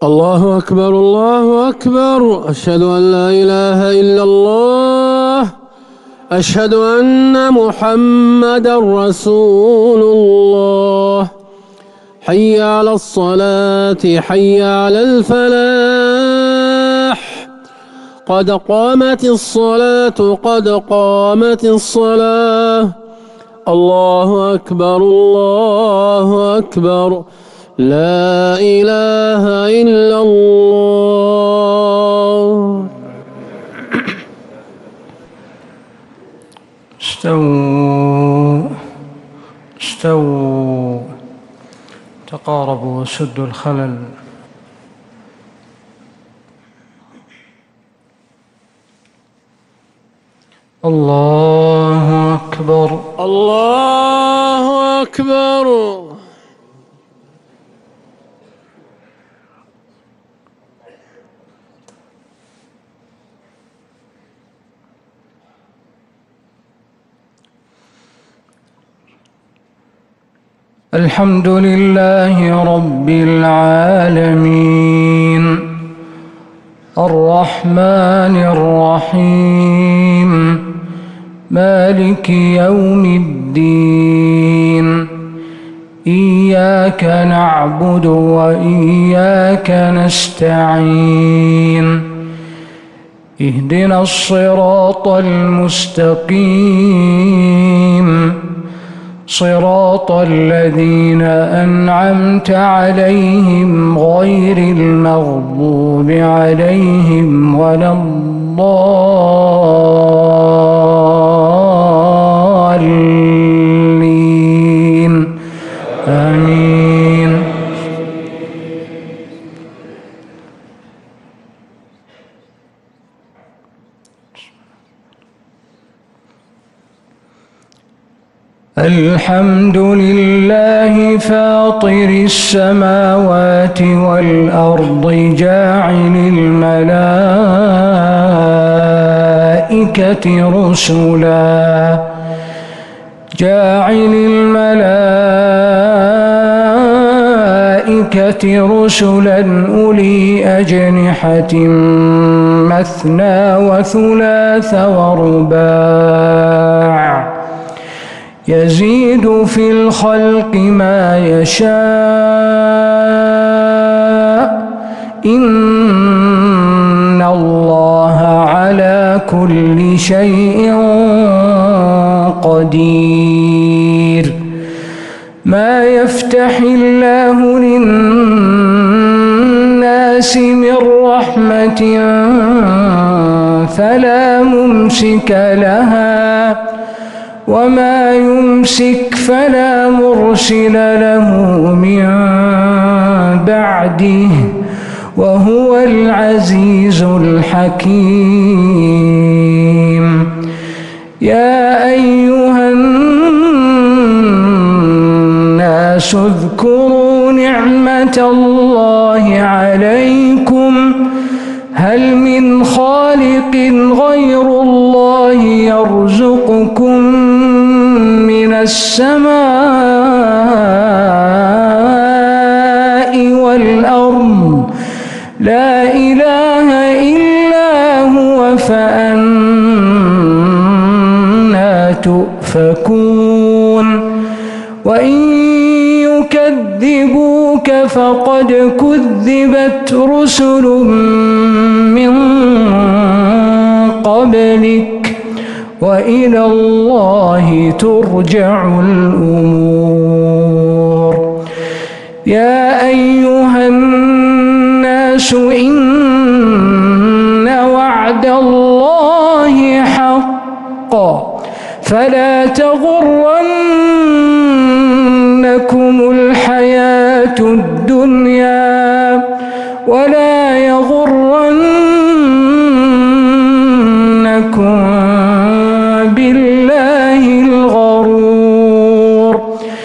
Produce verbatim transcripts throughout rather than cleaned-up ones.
الله أكبر الله أكبر. أشهد أن لا إله إلا الله. أشهد أن محمدا رسول الله. حي على الصلاة حي على الفلاح. قد قامت الصلاة قد قامت الصلاة. الله أكبر الله أكبر. لا إله إلا الله. استووا استووا تقاربوا وسدوا الخلل. الله أكبر الله أكبر. الحمد لله رب العالمين الرحمن الرحيم مالك يوم الدين. إياك نعبد وإياك نستعين. اهدنا الصراط المستقيم صراط الذين أنعمت عليهم غير المغضوب عليهم ولا الضالين. آمين. الحمد لله فاطر السماوات والأرض جاعل الملائكة رسلا جاعل الملائكة رسلا أولي أجنحة مثنى وثلاث ورباع يزيد في الخلق ما يشاء. إن الله على كل شيء قدير. ما يفتح الله للناس من رحمة فلا ممسك لها وما يمسك فلا مرسل له من بعده وهو العزيز الحكيم. يا أيها الناس اذكروا نعمة الله عليكم هل من خالق غير الله يرزقكم من السماء والأرض لا إله إلا هو فأنى تؤفكون. وإن يكذبوك فقد كذبت رسل من قبلك وإلى الله ترجع الأمور. يا أيها الناس إن وعد الله حق فلا تغرنكم الحياة الدنيا ولا يغرنكم بالله الغرور.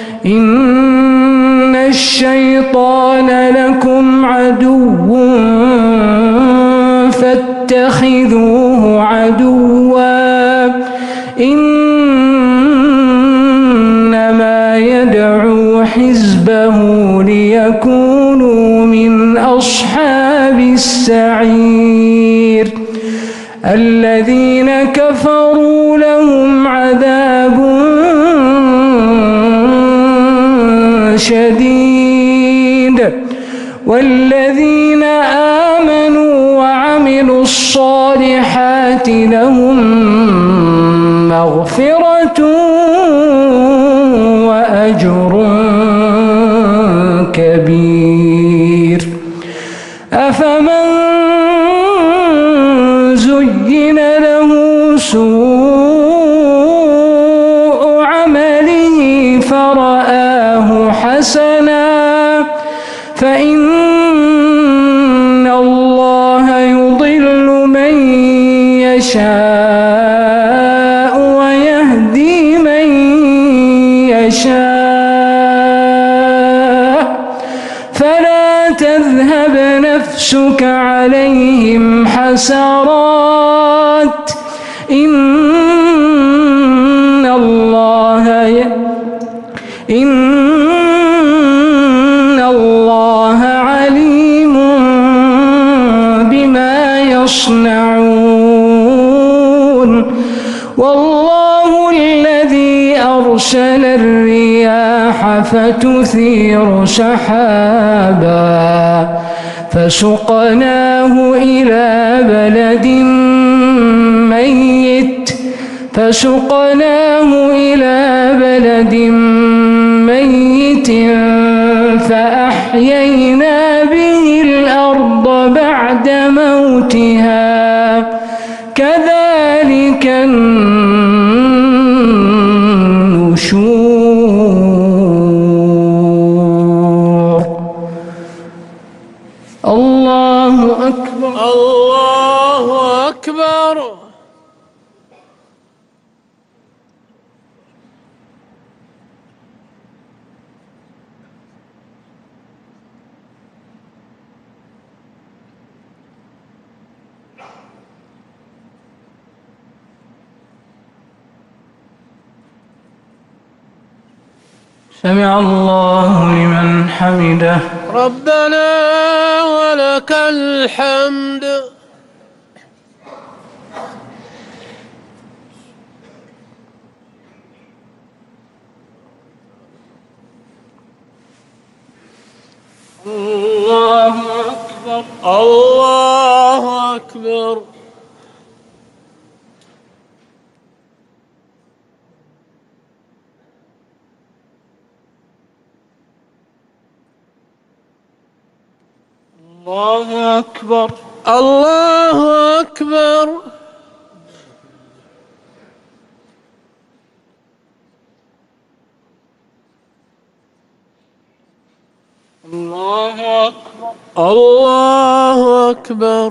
إن الشيطان لكم عدو فاتخذوه عدوا. إنما يدعو حزبه ليكونوا من أصحاب السعير الذين كفروا لهم عذاب شديد والذين آمنوا وعملوا الصالحات لهم مغفرة وأجر كبير أفمن زين له سوء عمله فرآه حسنا فإن الله يضل من يشاء ويهدي من يشاء فلا تذهب نفسك عليهم حسرات إن الله ي... إن الله عليم بما يصنعون والله الذي أرسل الرياح فتثير سحابا فسقناه إلى بلد ميت فسقناه إلى بلد ميت فأحيينا به الأرض بعد موتها كذلك النشور. الله أكبر الله أكبر. سمع الله لمن حمده ربنا ولك الحمد. الله أكبر الله أكبر. الله أكبر الله أكبر. الله أكبر الله أكبر.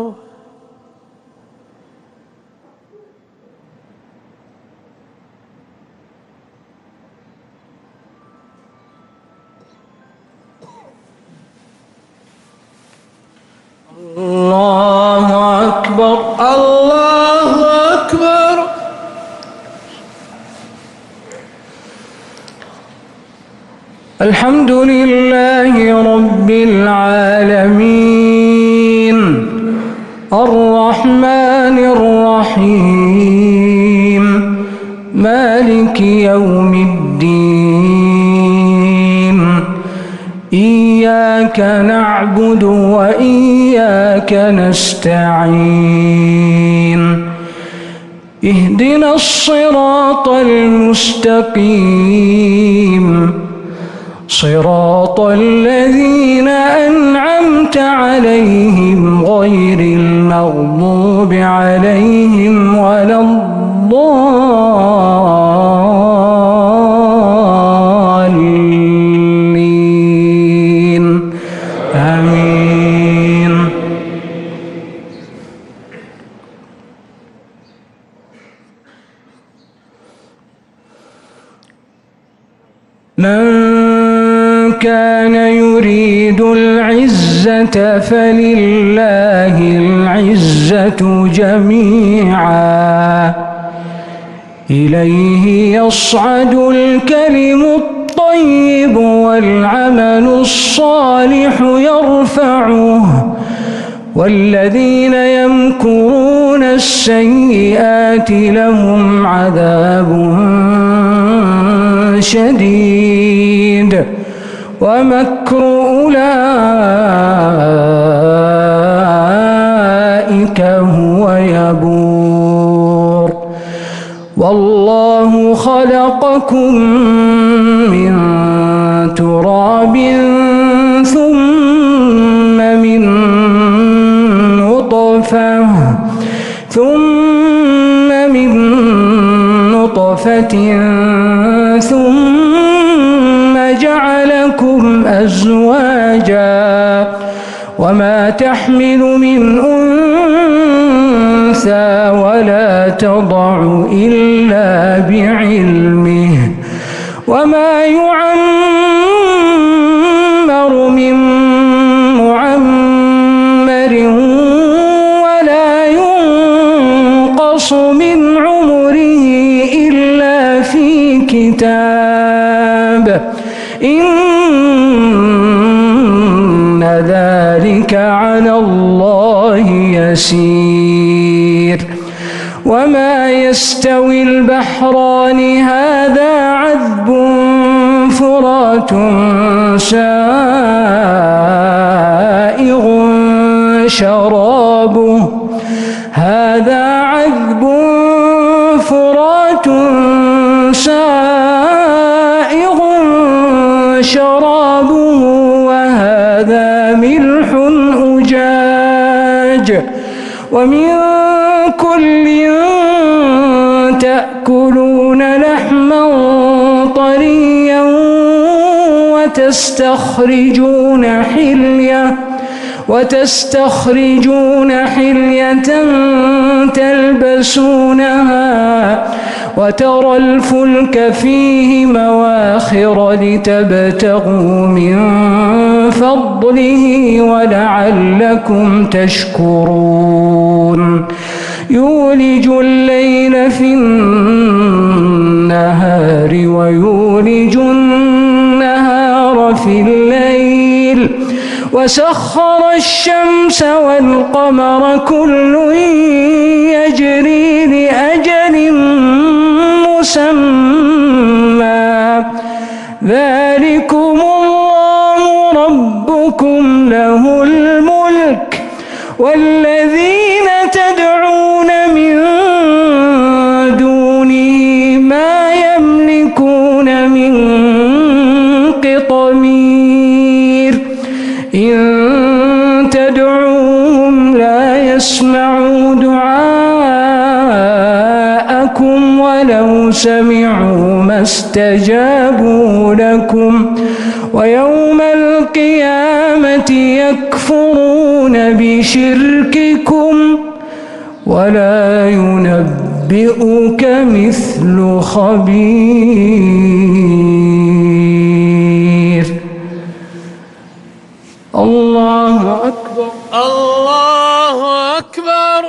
الله أكبر الله أكبر. الحمد لله رب العالمين الرحمن الرحيم مالك يوم الدين إياك نعبد وإياك نستعين اهدنا الصراط المستقيم صراط الذين أنعمت عليهم غير المغضوب عليهم ولا الضالين آمين. من كان يريد العزة فلله العزة جميعا إليه يصعد الكلم الطيب الطيب والعمل الصالح يرفعه والذين يمكرون السيئات لهم عذاب شديد ومكر أولئك هو يبور والله خلقكم من تراب ثم من نطفة ثم من نطفة ثم جعلكم أزواجا وما تحمل من أنثى ولا تضع إلا بعلمه وما يعمر من معمر ولا ينقص من عمره إلا في كتاب إن ذلك على الله يسير وما يستوي البحران هذا عذب فرات سائغ شرابه هذا عذب فرات سائغ شرابه وهذا ملح أجاج ومن كل تأكلون لحما طريا وتستخرجون حلية وتستخرجون حلية تلبسونها وترى الفلك فيه مواخر لتبتغوا من فضله ولعلكم تشكرون يولج الليل في النهار ويولج النهار في الليل وسخر الشمس والقمر كل يجري لأجل مسمى ذلكم الله ربكم له الملك والذين تدعون من دونه ما يملكون من قطمير إن تدعوهم لا يسمعوا دعاءكم ولو سمعوا ما استجابوا لكم ويوم القيامة يكفرون بشرككم ولا ينبئك مثل خبير. الله أكبر الله أكبر.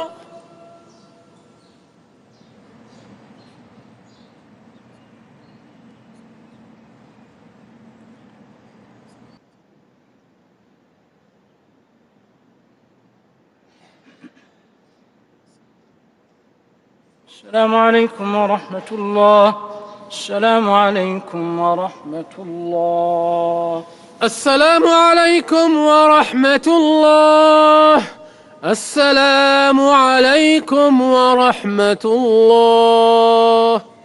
السلام عليكم ورحمة الله. السلام عليكم ورحمة الله. السلام عليكم ورحمة الله. السلام عليكم ورحمة الله.